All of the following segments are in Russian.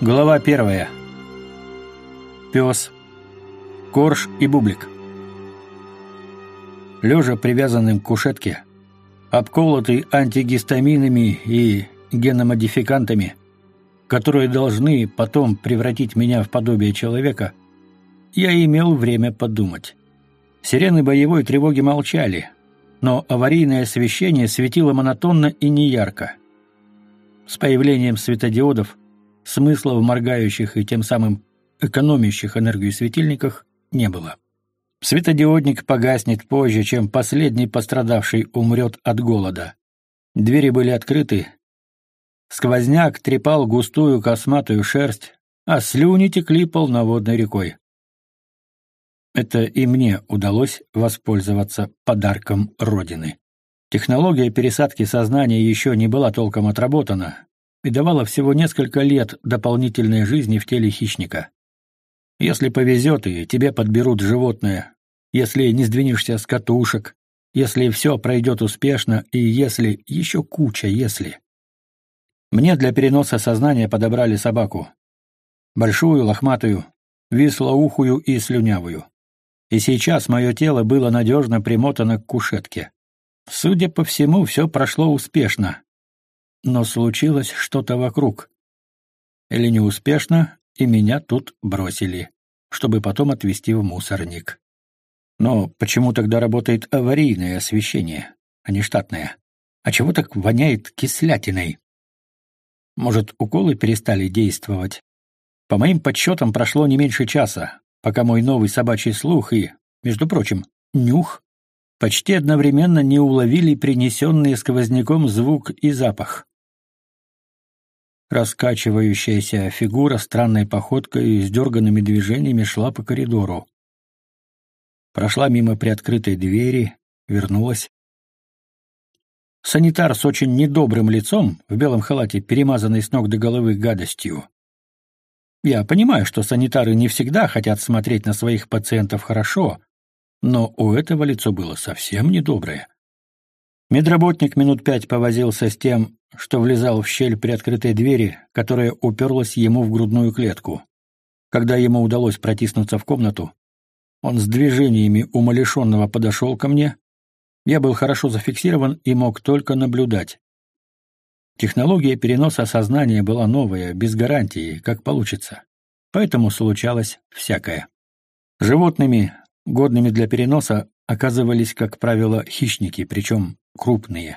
Глава 1. Пес, Корж и Бублик. Лежа привязанным к кушетке, обколотый антигистаминами и геномодификантами, которые должны потом превратить меня в подобие человека, я имел время подумать. Сирены боевой тревоги молчали, но аварийное освещение светило монотонно и неярко. С появлением светодиодов смысла в моргающих и тем самым экономящих энергию светильниках не было. Светодиодник погаснет позже, чем последний пострадавший умрет от голода. Двери были открыты. Сквозняк трепал густую косматую шерсть, а слюни текли полноводной рекой. Это и мне удалось воспользоваться подарком Родины. Технология пересадки сознания еще не была толком отработана и давала всего несколько лет дополнительной жизни в теле хищника. Если повезет, и тебе подберут животное, если не сдвинешься с катушек, если все пройдет успешно, и если еще куча «если». Мне для переноса сознания подобрали собаку. Большую, лохматую, вислоухую и слюнявую. И сейчас мое тело было надежно примотано к кушетке. Судя по всему, все прошло успешно. Но случилось что-то вокруг. Или неуспешно, и меня тут бросили, чтобы потом отвезти в мусорник. Но почему тогда работает аварийное освещение, а не штатное? А чего так воняет кислятиной? Может, уколы перестали действовать? По моим подсчетам, прошло не меньше часа, пока мой новый собачий слух и, между прочим, нюх почти одновременно не уловили принесенные сквозняком звук и запах. Раскачивающаяся фигура странной походкой и с дерганными движениями шла по коридору. Прошла мимо приоткрытой двери, вернулась. Санитар с очень недобрым лицом, в белом халате, перемазанный с ног до головы гадостью. Я понимаю, что санитары не всегда хотят смотреть на своих пациентов хорошо, но у этого лицо было совсем недоброе. Медработник минут 5 повозился с тем, что влезал в щель приоткрытой двери, которая уперлась ему в грудную клетку. Когда ему удалось протиснуться в комнату, он с движениями умалишенного подошел ко мне. Я был хорошо зафиксирован и мог только наблюдать. Технология переноса сознания была новая, без гарантии, как получится. Поэтому случалось всякое. Животными, годными для переноса, оказывались, как правило, хищники, причем крупные.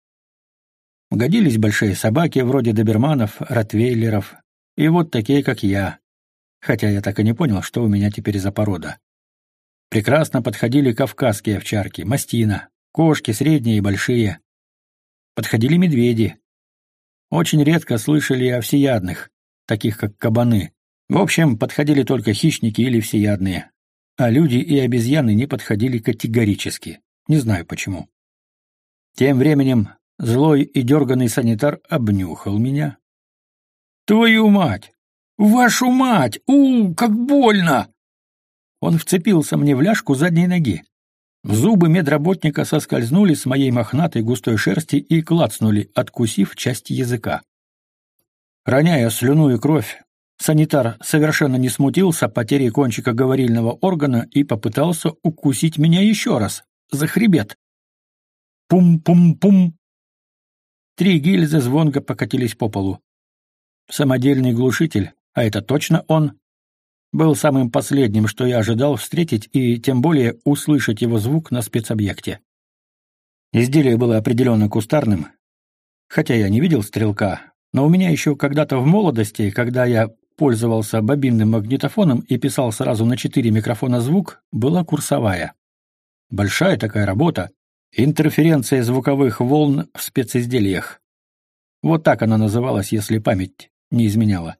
Годились большие собаки, вроде доберманов, ротвейлеров, и вот такие, как я, хотя я так и не понял, что у меня теперь за порода. Прекрасно подходили кавказские овчарки, мастина, кошки средние и большие. Подходили медведи. Очень редко слышали о всеядных, таких как кабаны. В общем, подходили только хищники или всеядные, а люди и обезьяны не подходили категорически. Не знаю почему. Тем временем злой и дерганный санитар обнюхал меня. «Твою мать! Вашу мать! Как больно!» Он вцепился мне в ляжку задней ноги. Зубы медработника соскользнули с моей мохнатой густой шерсти и клацнули, откусив часть языка. Роняя слюну и кровь, санитар совершенно не смутился потерей кончика говорильного органа и попытался укусить меня еще раз, за хребет. Пум-пум-пум. 3 гильзы звонко покатились по полу. Самодельный глушитель, а это точно он, был самым последним, что я ожидал встретить, и тем более услышать его звук на спецобъекте. Изделие было определенно кустарным, хотя я не видел стрелка, но у меня еще когда-то в молодости, когда я пользовался бобинным магнитофоном и писал сразу на 4 микрофона звук, была курсовая. Большая такая работа, интерференция звуковых волн в специзделиях. Вот так она называлась, если память не изменяла.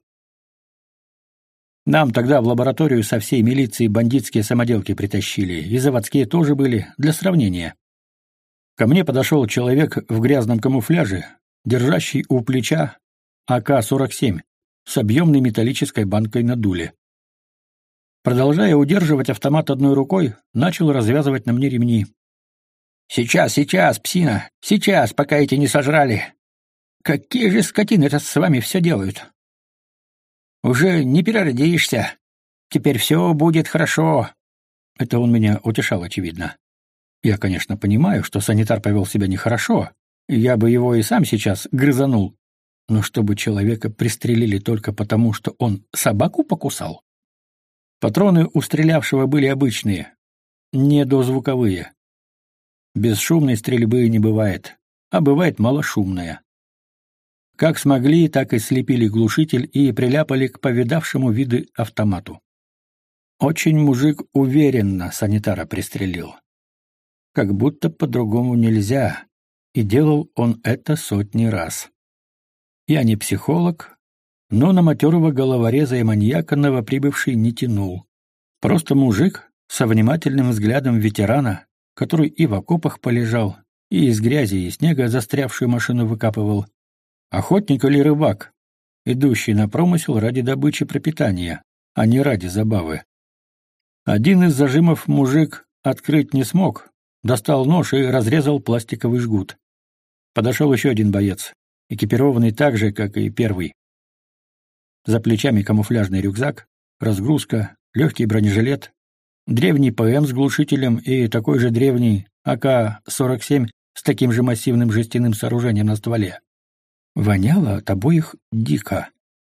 Нам тогда в лабораторию со всей милиции бандитские самоделки притащили, и заводские тоже были, для сравнения. Ко мне подошел человек в грязном камуфляже, держащий у плеча АК-47 с объемной металлической банкой на дуле. Продолжая удерживать автомат одной рукой, начал развязывать на мне ремни. «Сейчас, сейчас, псина! Сейчас, пока эти не сожрали! Какие же скотины это с вами все делают!» Уже не переродишься. Теперь все будет хорошо». Это он меня утешал, очевидно. Я, конечно, понимаю, что санитар повел себя нехорошо, и я бы его и сам сейчас грызанул. Но чтобы человека пристрелили только потому, что он собаку покусал? Патроны у стрелявшего были обычные, не дозвуковые. Бесшумной стрельбы не бывает, а бывает малошумная. Как смогли, так и слепили глушитель и приляпали к повидавшему виды автомату. Очень мужик уверенно санитара пристрелил. Как будто по-другому нельзя, и делал он это сотни раз. Я не психолог, но на матерого головореза и маньяка новоприбывший не тянул. Просто мужик со внимательным взглядом ветерана, который и в окопах полежал, и из грязи и снега застрявшую машину выкапывал. Охотник или рыбак, идущий на промысел ради добычи пропитания, а не ради забавы. Один из зажимов мужик открыть не смог, достал нож и разрезал пластиковый жгут. Подошел еще один боец, экипированный так же, как и первый. За плечами камуфляжный рюкзак, разгрузка, легкий бронежилет, древний ПМ с глушителем и такой же древний АК-47 с таким же массивным жестяным сооружением на стволе. Воняло от обоих дико.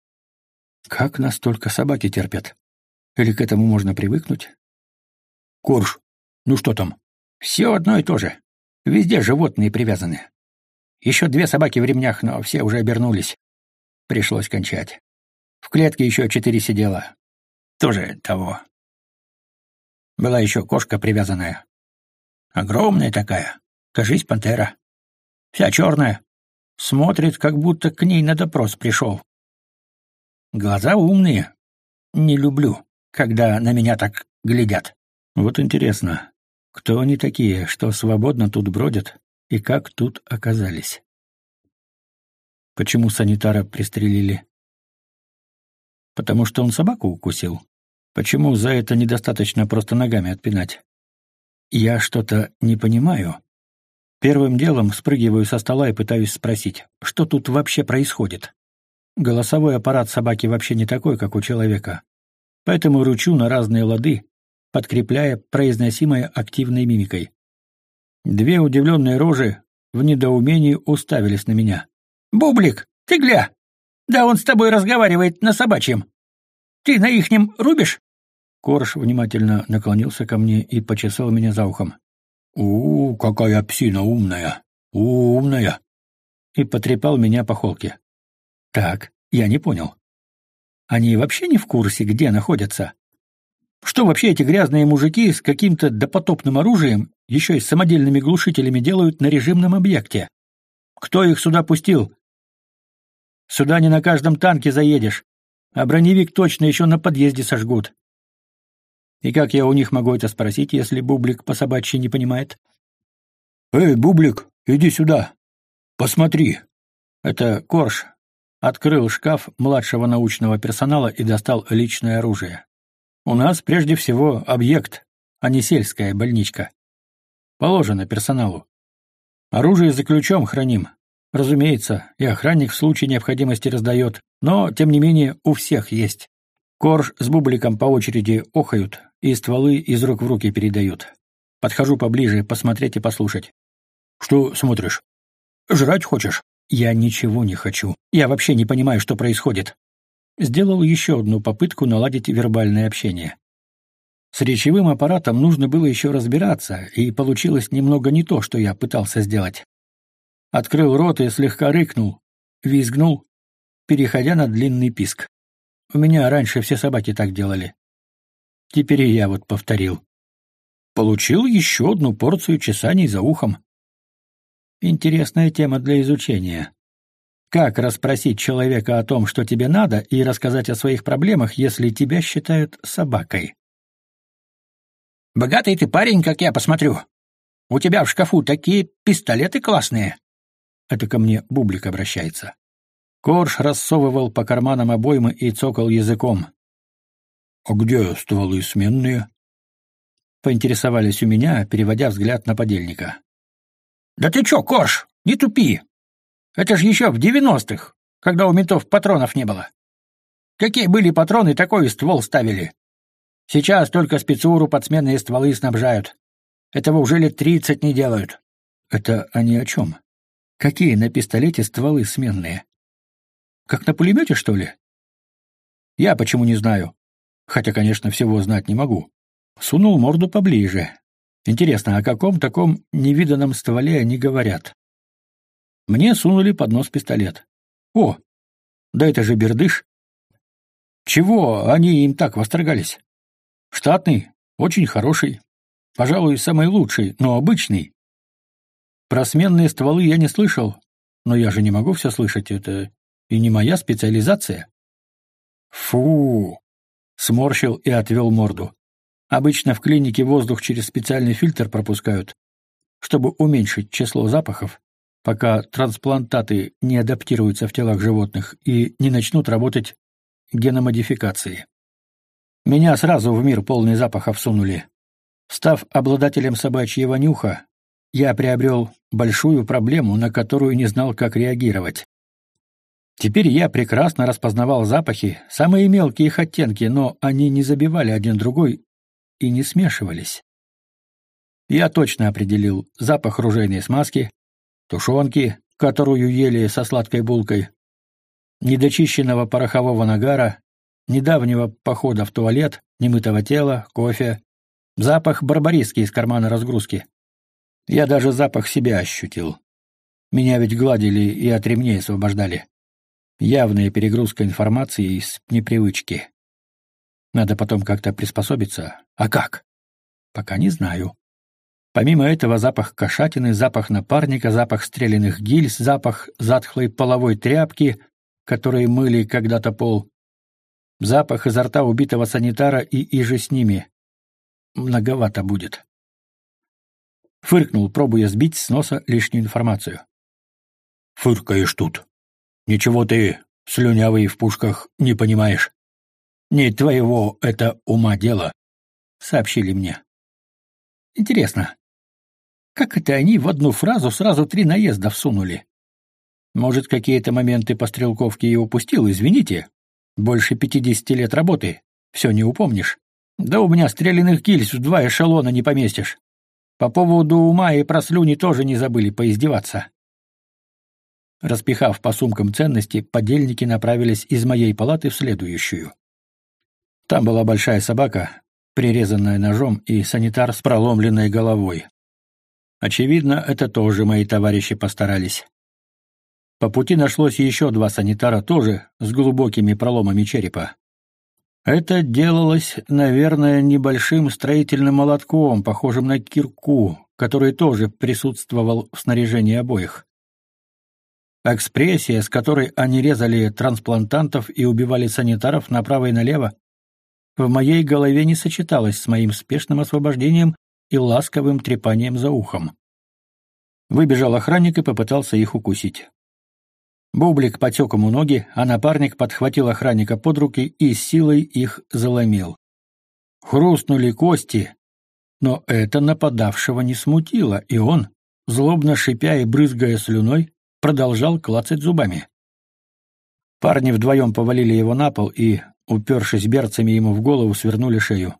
Как настолько собаки терпят? Или к этому можно привыкнуть? Корж, ну что там? Все одно и то же. Везде животные привязаны. Еще 2 собаки в ремнях, но все уже обернулись. Пришлось кончать. В клетке еще 4 сидело. Тоже того. Была еще кошка привязанная. Огромная такая. Кажись, пантера. Вся черная. Смотрит, как будто к ней на допрос пришел. Глаза умные. Не люблю, когда на меня так глядят. Вот интересно, кто они такие, что свободно тут бродят, и как тут оказались? Почему санитара пристрелили? Потому что он собаку укусил. Почему за это недостаточно просто ногами отпинать? Я что-то не понимаю. Первым делом спрыгиваю со стола и пытаюсь спросить, что тут вообще происходит. Голосовой аппарат собаки вообще не такой, как у человека. Поэтому рычу на разные лады, подкрепляя произносимое активной мимикой. 2 удивленные рожи в недоумении уставились на меня. «Бублик, ты гля! Да он с тобой разговаривает на собачьем. Ты на ихнем рубишь?» Корж внимательно наклонился ко мне и почесал меня за ухом. Какая псина умная! Умная!» И потрепал меня по холке. «Так, я не понял. Они вообще не в курсе, где находятся? Что вообще эти грязные мужики с каким-то допотопным оружием, еще и с самодельными глушителями делают на режимном объекте? Кто их сюда пустил? Сюда не на каждом танке заедешь, а броневик точно еще на подъезде сожгут. И как я у них могу это спросить, если Бублик по-собачьи не понимает? «Эй, Бублик, иди сюда. Посмотри». Это Корж открыл шкаф младшего научного персонала и достал личное оружие. У нас прежде всего объект, а не сельская больничка. Положено персоналу. Оружие за ключом храним. Разумеется, и охранник в случае необходимости раздает, но, тем не менее, у всех есть. Корж с Бубликом по очереди охают и стволы из рук в руки передают. Подхожу поближе, посмотреть и послушать. «Что смотришь? Жрать хочешь?» «Я ничего не хочу. Я вообще не понимаю, что происходит». Сделал еще одну попытку наладить вербальное общение. С речевым аппаратом нужно было еще разбираться, и получилось немного не то, что я пытался сделать. Открыл рот и слегка рыкнул, визгнул, переходя на длинный писк. У меня раньше все собаки так делали. Теперь и я вот повторил. Получил еще одну порцию чесаний за ухом. Интересная тема для изучения. Как расспросить человека о том, что тебе надо, и рассказать о своих проблемах, если тебя считают собакой? «Богатый ты парень, как я посмотрю. У тебя в шкафу такие пистолеты классные». Это ко мне Бублик обращается. Корж рассовывал по карманам обоймы и цокал языком. «А где стволы сменные?» Поинтересовались у меня, переводя взгляд на подельника. «Да ты чё, Корж, не тупи! Это ж еще в 90-х, когда у ментов патронов не было. Какие были патроны, такой ствол ставили. Сейчас только спецуру подсменные стволы снабжают. Этого уже лет 30 не делают». «Это они о чем? Какие на пистолете стволы сменные? Как на пулемете, что ли?» «Я почему не знаю. Хотя, конечно, всего знать не могу». Сунул морду поближе. Интересно, о каком таком невиданном стволе они говорят? Мне сунули под нос пистолет. О, да это же бердыш. Чего они им так восторгались? Штатный, очень хороший, пожалуй, самый лучший, но обычный. Про сменные стволы я не слышал, но я же не могу все слышать, это и не моя специализация. Фу! Сморщил и отвел морду. Обычно в клинике воздух через специальный фильтр пропускают, чтобы уменьшить число запахов, пока трансплантаты не адаптируются в телах животных и не начнут работать геномодификации. Меня сразу в мир полный запахов сунули. Став обладателем собачьего нюха, я приобрел большую проблему, на которую не знал, как реагировать. Теперь я прекрасно распознавал запахи, самые мелкие их оттенки, но они не забивали один другой и не смешивались. Я точно определил запах ружейной смазки, тушенки, которую ели со сладкой булкой, недочищенного порохового нагара, недавнего похода в туалет, немытого тела, кофе, запах барбариски из кармана разгрузки. Я даже запах себя ощутил. Меня ведь гладили и от ремней освобождали. Явная перегрузка информации из непривычки. Надо потом как-то приспособиться. А как? Пока не знаю. Помимо этого запах кошатины, запах напарника, запах стрелянных гильз, запах затхлой половой тряпки, которой мыли когда-то пол, запах изо рта убитого санитара и иже с ними. Многовато будет. Фыркнул, пробуя сбить с носа лишнюю информацию. «Фыркаешь тут. Ничего ты, слюнявый, в пушках не понимаешь. Не твоего это ума дело», — сообщили мне. Интересно, как это они в одну фразу сразу 3 наезда всунули? Может, какие-то моменты по стрелковке и упустил, извините. Больше 50 лет работы, все не упомнишь. Да у меня стрелянных гильз в 2 эшелона не поместишь. По поводу ума и про слюни тоже не забыли поиздеваться. Распихав по сумкам ценности, подельники направились из моей палаты в следующую. Там была большая собака, прирезанная ножом, и санитар с проломленной головой. Очевидно, это тоже мои товарищи постарались. По пути нашлось еще 2 санитара, тоже с глубокими проломами черепа. Это делалось, наверное, небольшим строительным молотком, похожим на кирку, который тоже присутствовал в снаряжении обоих. Экспрессия, с которой они резали трансплантантов и убивали санитаров направо и налево, в моей голове не сочеталась с моим спешным освобождением и ласковым трепанием за ухом. Выбежал охранник и попытался их укусить. Бублик потек ему ноги, а напарник подхватил охранника под руки и с силой их заломил. Хрустнули кости, но это нападавшего не смутило, и он, злобно шипя и брызгая слюной, продолжал клацать зубами. Парни вдвоем повалили его на пол и, упершись берцами ему в голову, свернули шею.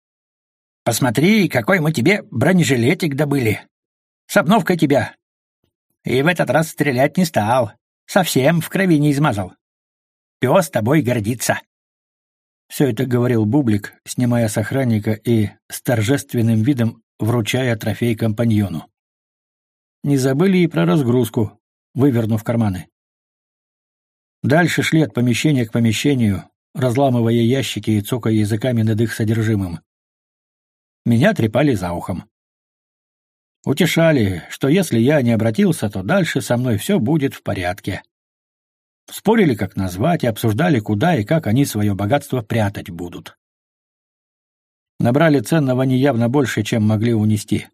«Посмотри, какой мы тебе бронежилетик добыли! С обновкой тебя! И в этот раз стрелять не стал, совсем в крови не измазал. Пес тобой гордится!» Все это говорил Бублик, снимая с охранника и с торжественным видом вручая трофей компаньону. Не забыли и про разгрузку, вывернув карманы. Дальше шли от помещения к помещению, разламывая ящики и цокая языками над их содержимым. Меня трепали за ухом. Утешали, что если я не обратился, то дальше со мной все будет в порядке. Спорили, как назвать, и обсуждали, куда и как они свое богатство прятать будут. Набрали ценного неявно больше, чем могли унести.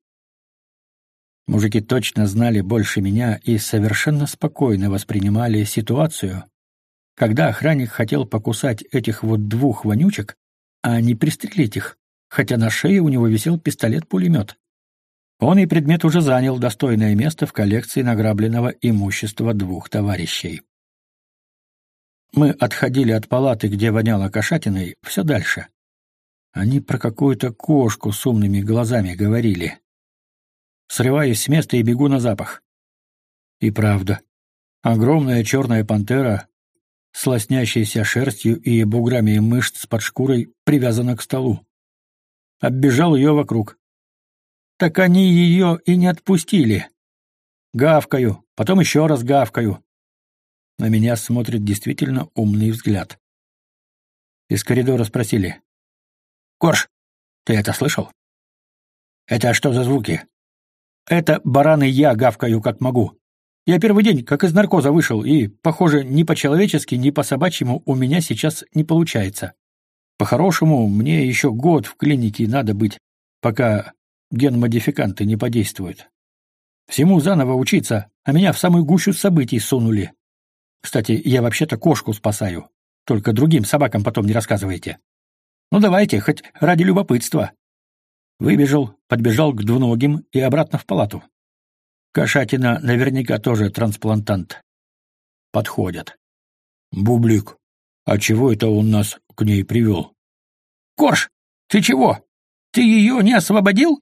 Мужики точно знали больше меня и совершенно спокойно воспринимали ситуацию, когда охранник хотел покусать этих вот 2 вонючек, а не пристрелить их, хотя на шее у него висел пистолет-пулемет. Он и предмет уже занял достойное место в коллекции награбленного имущества 2 товарищей. Мы отходили от палаты, где воняло кошатиной, все дальше. Они про какую-то кошку с умными глазами говорили. Срываюсь с места и бегу на запах. И правда, огромная черная пантера с лоснящейся шерстью и буграми мышц под шкурой привязана к столу. Оббежал ее вокруг. Так они ее и не отпустили. Гавкаю, потом еще раз гавкаю. На меня смотрит действительно умный взгляд. Из коридора спросили: «Корж, ты это слышал?» «Это что за звуки?» «Это бараны я гавкаю, как могу. Я первый день, как из наркоза вышел, и, похоже, ни по-человечески, ни по-собачьему у меня сейчас не получается. По-хорошему, мне еще год в клинике надо быть, пока ген-модификанты не подействуют. Всему заново учиться, а меня в самую гущу событий сунули. Кстати, я вообще-то кошку спасаю. Только другим собакам потом не рассказывайте. Ну давайте, хоть ради любопытства». Выбежал, подбежал к двуногим и обратно в палату. Кошатина наверняка тоже трансплантант. Подходят. «Бублик, а чего это он нас к ней привел?» «Корж, ты чего? Ты ее не освободил?»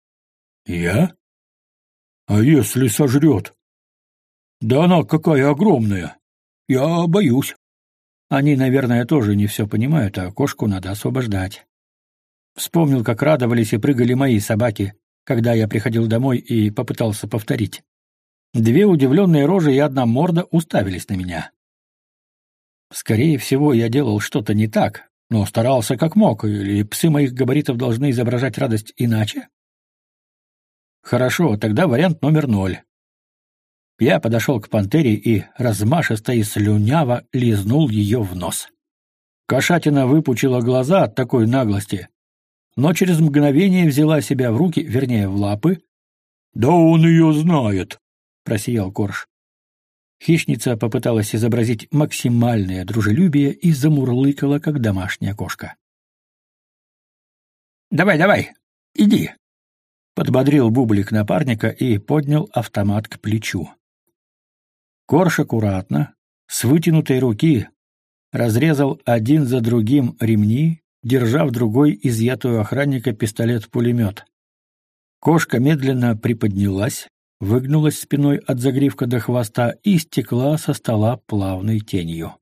«Я? А если сожрет? Да она какая огромная! Я боюсь». Они, наверное, тоже не все понимают, а кошку надо освобождать. Вспомнил, как радовались и прыгали мои собаки, когда я приходил домой и попытался повторить. Две удивленные рожи и одна морда уставились на меня. Скорее всего, я делал что-то не так, но старался как мог, или псы моих габаритов должны изображать радость иначе? Хорошо, тогда вариант номер 0. Я подошел к пантере и размашисто и слюняво лизнул ее в нос. Кошатина выпучила глаза от такой наглости, но через мгновение взяла себя в руки, вернее, в лапы. «Да он ее знает», — просиял Корж. Хищница попыталась изобразить максимальное дружелюбие и замурлыкала, как домашняя кошка. «Давай, давай, иди», — подбодрил Бублик напарника и поднял автомат к плечу. Корж аккуратно, с вытянутой руки, разрезал один за другим ремни, держа в другой изъятую охранника пистолет-пулемет. Кошка медленно приподнялась, выгнулась спиной от загривка до хвоста и стекла со стола плавной тенью.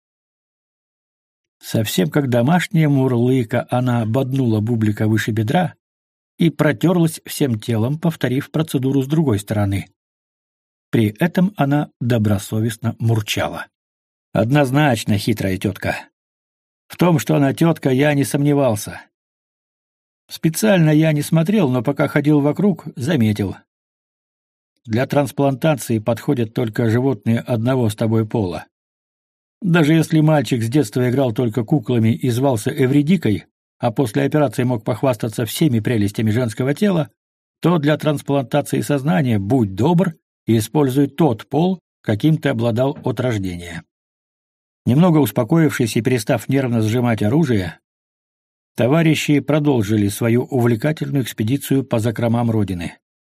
Совсем как домашняя мурлыка, она боднула Бублика выше бедра и протерлась всем телом, повторив процедуру с другой стороны. При этом она добросовестно мурчала. Однозначно хитрая тетка. В том, что она тетка, я не сомневался. Специально я не смотрел, но пока ходил вокруг, заметил. Для трансплантации подходят только животные одного с тобой пола. Даже если мальчик с детства играл только куклами и звался Эвридикой, а после операции мог похвастаться всеми прелестями женского тела, то для трансплантации сознания будь добр и используй тот пол, каким ты обладал от рождения. Немного успокоившись и перестав нервно сжимать оружие, товарищи продолжили свою увлекательную экспедицию по закромам Родины.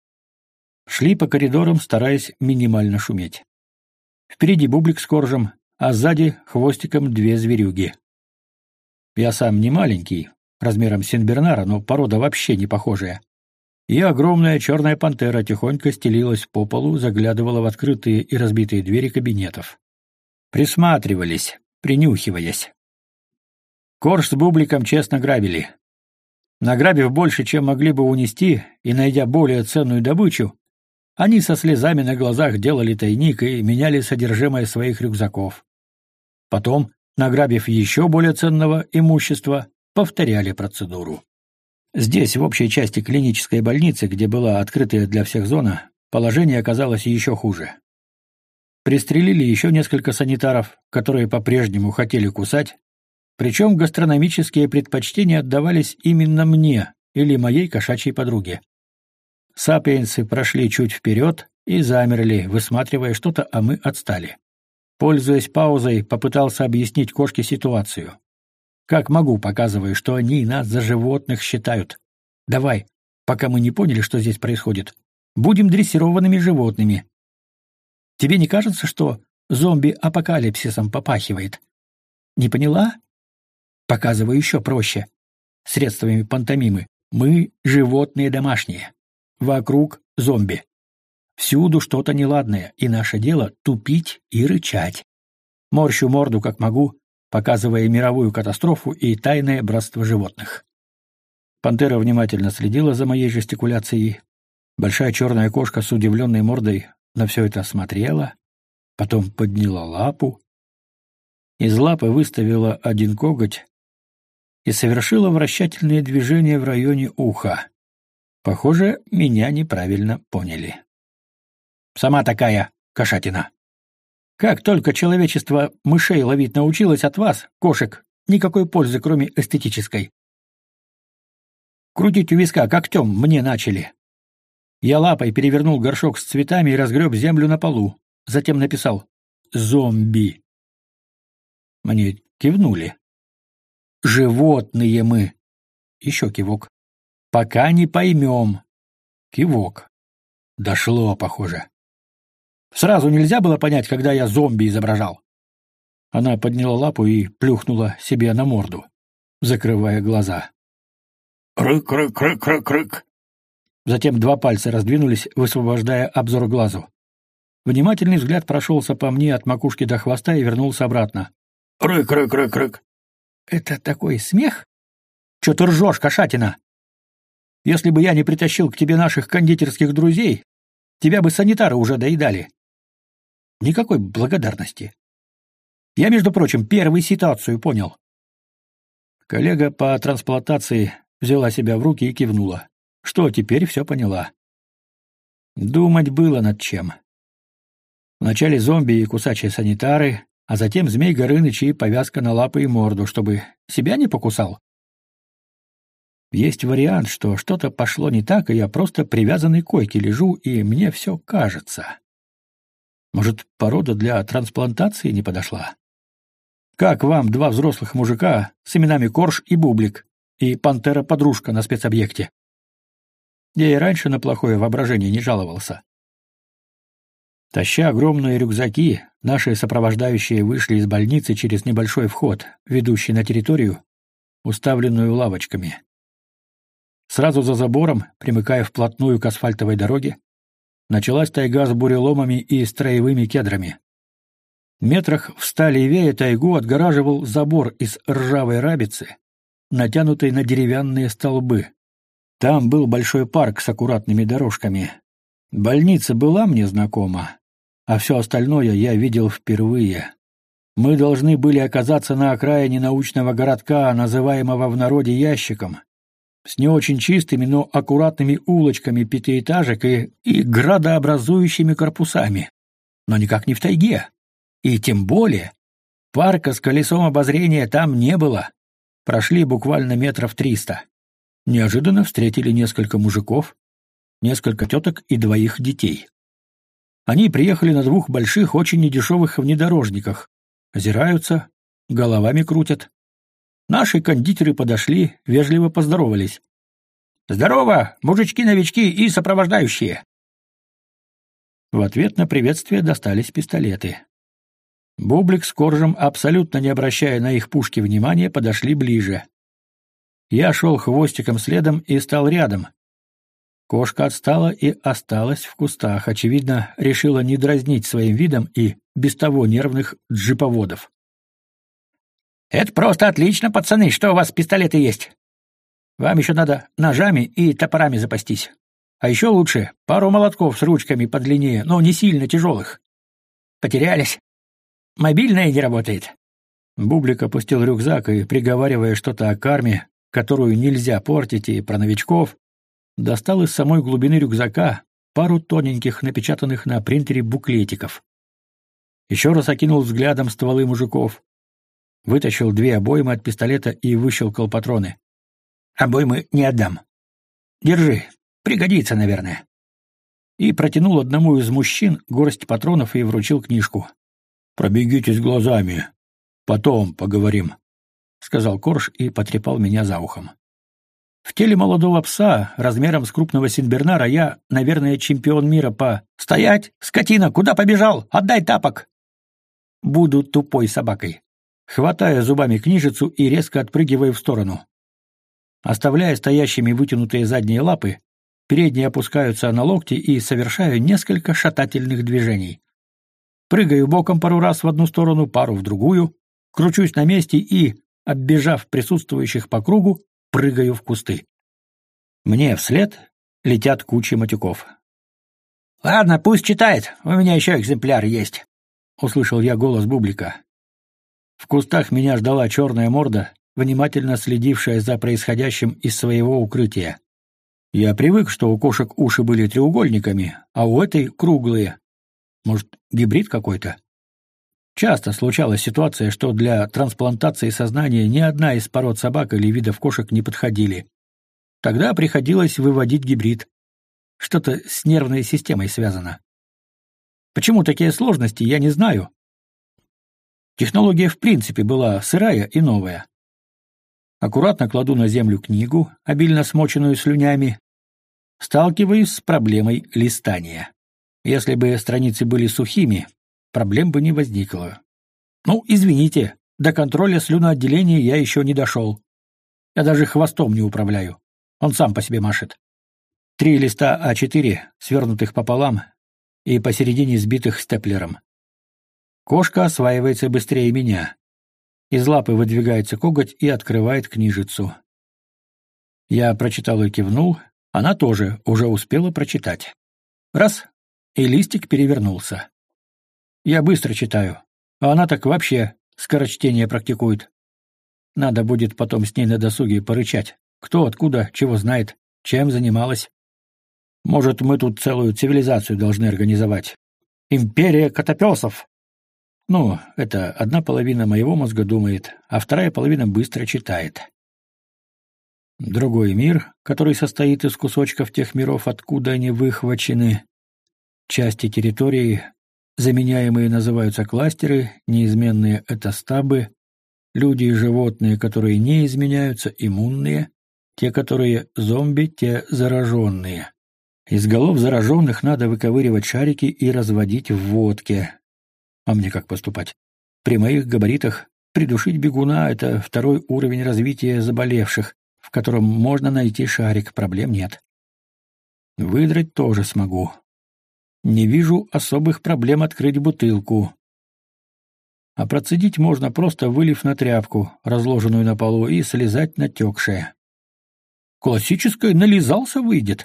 Шли по коридорам, стараясь минимально шуметь. Впереди Бублик с Коржем, а сзади хвостиком две зверюги. Я сам не маленький, размером сенбернара, но порода вообще не похожая. И огромная черная пантера тихонько стелилась по полу, заглядывала в открытые и разбитые двери кабинетов. Присматривались, принюхиваясь. Корж с Бубликом честно грабили. Награбив больше, чем могли бы унести, и найдя более ценную добычу, они со слезами на глазах делали тайник и меняли содержимое своих рюкзаков. Потом, награбив еще более ценного имущества, повторяли процедуру. Здесь, в общей части клинической больницы, где была открытая для всех зона, положение оказалось еще хуже. Пристрелили еще несколько санитаров, которые по-прежнему хотели кусать, причем гастрономические предпочтения отдавались именно мне или моей кошачьей подруге. Сапиенсы прошли чуть вперед и замерли, высматривая что-то, а мы отстали. Пользуясь паузой, попытался объяснить кошке ситуацию. Как могу, показывая, что они нас за животных считают. Давай, пока мы не поняли, что здесь происходит, будем дрессированными животными. Тебе не кажется, что зомби-апокалипсисом попахивает? Не поняла? Показываю еще проще. Средствами пантомимы. Мы — животные домашние. Вокруг — зомби. Всюду что-то неладное, и наше дело — тупить и рычать. Морщу морду, как могу, показывая мировую катастрофу и тайное братство животных. Пантера внимательно следила за моей жестикуляцией. Большая черная кошка с удивленной мордой на все это смотрела, потом подняла лапу. Из лапы выставила один коготь и совершила вращательные движения в районе уха. Похоже, меня неправильно поняли. Сама такая кошатина. Как только человечество мышей ловить научилось от вас, кошек, никакой пользы, кроме эстетической. Крутить у виска когтем мне начали. Я лапой перевернул горшок с цветами и разгреб землю на полу. Затем написал «Зомби». Мне кивнули. «Животные мы». Еще кивок. «Пока не поймем». Кивок. Дошло, похоже. Сразу нельзя было понять, когда я зомби изображал. Она подняла лапу и плюхнула себе на морду, закрывая глаза. Рык-рык-рык-рык-рык. Затем два пальца раздвинулись, высвобождая обзор глазу. Внимательный взгляд прошелся по мне от макушки до хвоста и вернулся обратно. Рык-рык-рык-рык. Это такой смех? Чё ты ржёшь, кошатина? Если бы я не притащил к тебе наших кондитерских друзей, тебя бы санитары уже доедали. Никакой благодарности. Я, между прочим, первую ситуацию понял. Коллега по трансплантации взяла себя в руки и кивнула. Что, теперь все поняла. Думать было над чем. Вначале зомби и кусачие санитары, а затем Змей Горыныч и повязка на лапы и морду, чтобы себя не покусал. Есть вариант, что что-то пошло не так, и я просто привязанный к койке лежу, и мне все кажется. Может, порода для трансплантации не подошла? Как вам два взрослых мужика с именами Корж и Бублик и пантера-подружка на спецобъекте? Я и раньше на плохое воображение не жаловался. Таща огромные рюкзаки, наши сопровождающие вышли из больницы через небольшой вход, ведущий на территорию, уставленную лавочками. Сразу за забором, примыкая вплотную к асфальтовой дороге, началась тайга с буреломами и строевыми кедрами. Метрах в 100 левее тайгу отгораживал забор из ржавой рабицы, натянутый на деревянные столбы. Там был большой парк с аккуратными дорожками. Больница была мне знакома, а все остальное я видел впервые. Мы должны были оказаться на окраине научного городка, называемого в народе ящиком, с не очень чистыми, но аккуратными улочками пятиэтажек и градообразующими корпусами. Но никак не в тайге. И тем более парка с колесом обозрения там не было. Прошли буквально метров 300. Неожиданно встретили несколько мужиков, несколько теток и двоих детей. Они приехали на двух больших, очень недешевых внедорожниках. Озираются, головами крутят. Наши кондитеры подошли, вежливо поздоровались. «Здорово, мужички-новички и сопровождающие!» В ответ на приветствие достались пистолеты. Бублик с Коржем, абсолютно не обращая на их пушки внимания, подошли ближе. Я шел хвостиком следом и стал рядом. Кошка отстала и осталась в кустах, очевидно, решила не дразнить своим видом и без того нервных джиповодов. «Это просто отлично, пацаны, что у вас пистолеты есть. Вам еще надо ножами и топорами запастись. А еще лучше пару молотков с ручками подлиннее, но не сильно тяжелых. Потерялись. Мобильная не работает». Бублик опустил рюкзак и, приговаривая что-то о карме, которую нельзя портить, и про новичков, достал из самой глубины рюкзака пару тоненьких, напечатанных на принтере буклетиков. Еще раз окинул взглядом стволы мужиков. Вытащил 2 обоймы от пистолета и выщелкал патроны. «Обоймы не отдам. Держи, пригодится, наверное». И протянул одному из мужчин горсть патронов и вручил книжку. «Пробегитесь глазами. Потом поговорим», — сказал Корж и потрепал меня за ухом. В теле молодого пса, размером с крупного сенбернара, я, наверное, чемпион мира по «Стоять! Скотина! Куда побежал? Отдай тапок!» Буду тупой собакой. хватая зубами книжицу и резко отпрыгивая в сторону. Оставляя стоящими вытянутые задние лапы, передние опускаются на локти и совершаю несколько шатательных движений. Прыгаю боком пару раз в одну сторону, пару в другую, кручусь на месте и, оббежав присутствующих по кругу, прыгаю в кусты. Мне вслед летят кучи матюков. «Ладно, пусть читает, у меня еще экземпляр есть», — услышал я голос Бублика. В кустах меня ждала черная морда, внимательно следившая за происходящим из своего укрытия. Я привык, что у кошек уши были треугольниками, а у этой круглые. Может, гибрид какой-то? Часто случалась ситуация, что для трансплантации сознания ни одна из пород собак или видов кошек не подходили. Тогда приходилось выводить гибрид. Что-то с нервной системой связано. Почему такие сложности, я не знаю. Технология в принципе была сырая и новая. Аккуратно кладу на землю книгу, обильно смоченную слюнями. Сталкиваюсь с проблемой листания. Если бы страницы были сухими, проблем бы не возникло. Ну, извините, до контроля слюноотделения я еще не дошел. Я даже хвостом не управляю. Он сам по себе машет. 3 листа А4, свернутых пополам и посередине сбитых степлером. Кошка осваивается быстрее меня. Из лапы выдвигается коготь и открывает книжицу. Я прочитал и кивнул, она тоже уже успела прочитать. Раз — и листик перевернулся. Я быстро читаю, а она так вообще скорочтение практикует. Надо будет потом с ней на досуге порычать. Кто, откуда, чего знает, чем занималась. Может, мы тут целую цивилизацию должны организовать. Империя котопесов. Ну, это одна половина моего мозга думает, а вторая половина быстро читает. Другой мир, который состоит из кусочков тех миров, откуда они выхвачены. Части территории, заменяемые, называются кластеры, неизменные — это стабы, люди и животные, которые не изменяются, иммунные, те, которые зомби, те зараженные. Из голов зараженных надо выковыривать шарики и разводить в водке. А мне как поступать? При моих габаритах придушить бегуна — это 2-й уровень развития заболевших, в котором можно найти шарик, проблем нет. Выдрать тоже смогу. Не вижу особых проблем открыть бутылку. А процедить можно, просто вылив на тряпку, разложенную на полу, и слезать натекшее. Классическое «нализался» выйдет.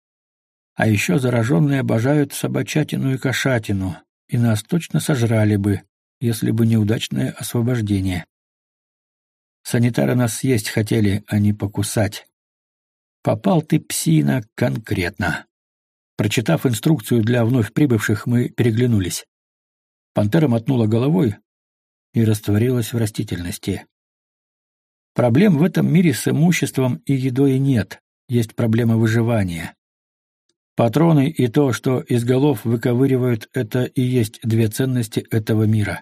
А еще зараженные обожают собачатину и кошатину, и нас точно сожрали бы, если бы неудачное освобождение. Санитары нас съесть хотели, а не покусать. Попал ты, псина, конкретно. Прочитав инструкцию для вновь прибывших, мы переглянулись. Пантера мотнула головой и растворилась в растительности. Проблем в этом мире с имуществом и едой нет, есть проблема выживания. Патроны и то, что из голов выковыривают, это и есть 2 ценности этого мира.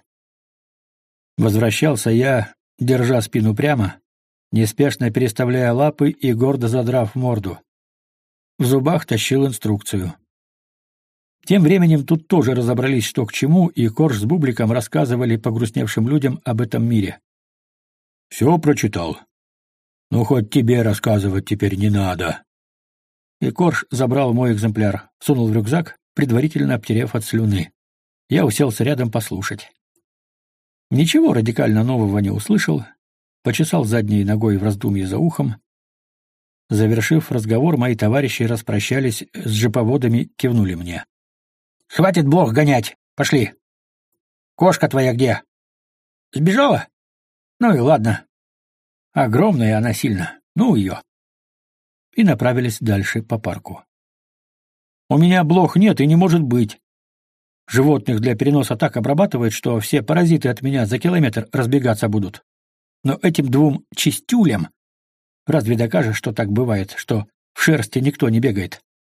Возвращался я, держа спину прямо, неспешно переставляя лапы и гордо задрав морду. В зубах тащил инструкцию. Тем временем тут тоже разобрались, что к чему, и Корж с Бубликом рассказывали погрустневшим людям об этом мире. «Все прочитал? Ну, хоть тебе рассказывать теперь не надо». И Корж забрал мой экземпляр, сунул в рюкзак, предварительно обтерев от слюны. Я уселся рядом послушать. Ничего радикально нового не услышал, почесал задней ногой в раздумье за ухом. Завершив разговор, мои товарищи распрощались с джиповодами, кивнули мне. «Хватит блох гонять! Пошли! Кошка твоя где? Сбежала? Ну и ладно. Огромная она сильно. Ну ее!» И направились дальше по парку. «У меня блох нет и не может быть. Животных для переноса так обрабатывают, что все паразиты от меня за километр разбегаться будут. Но этим 2 чистюлям разве докажешь, что так бывает, что в шерсти никто не бегает?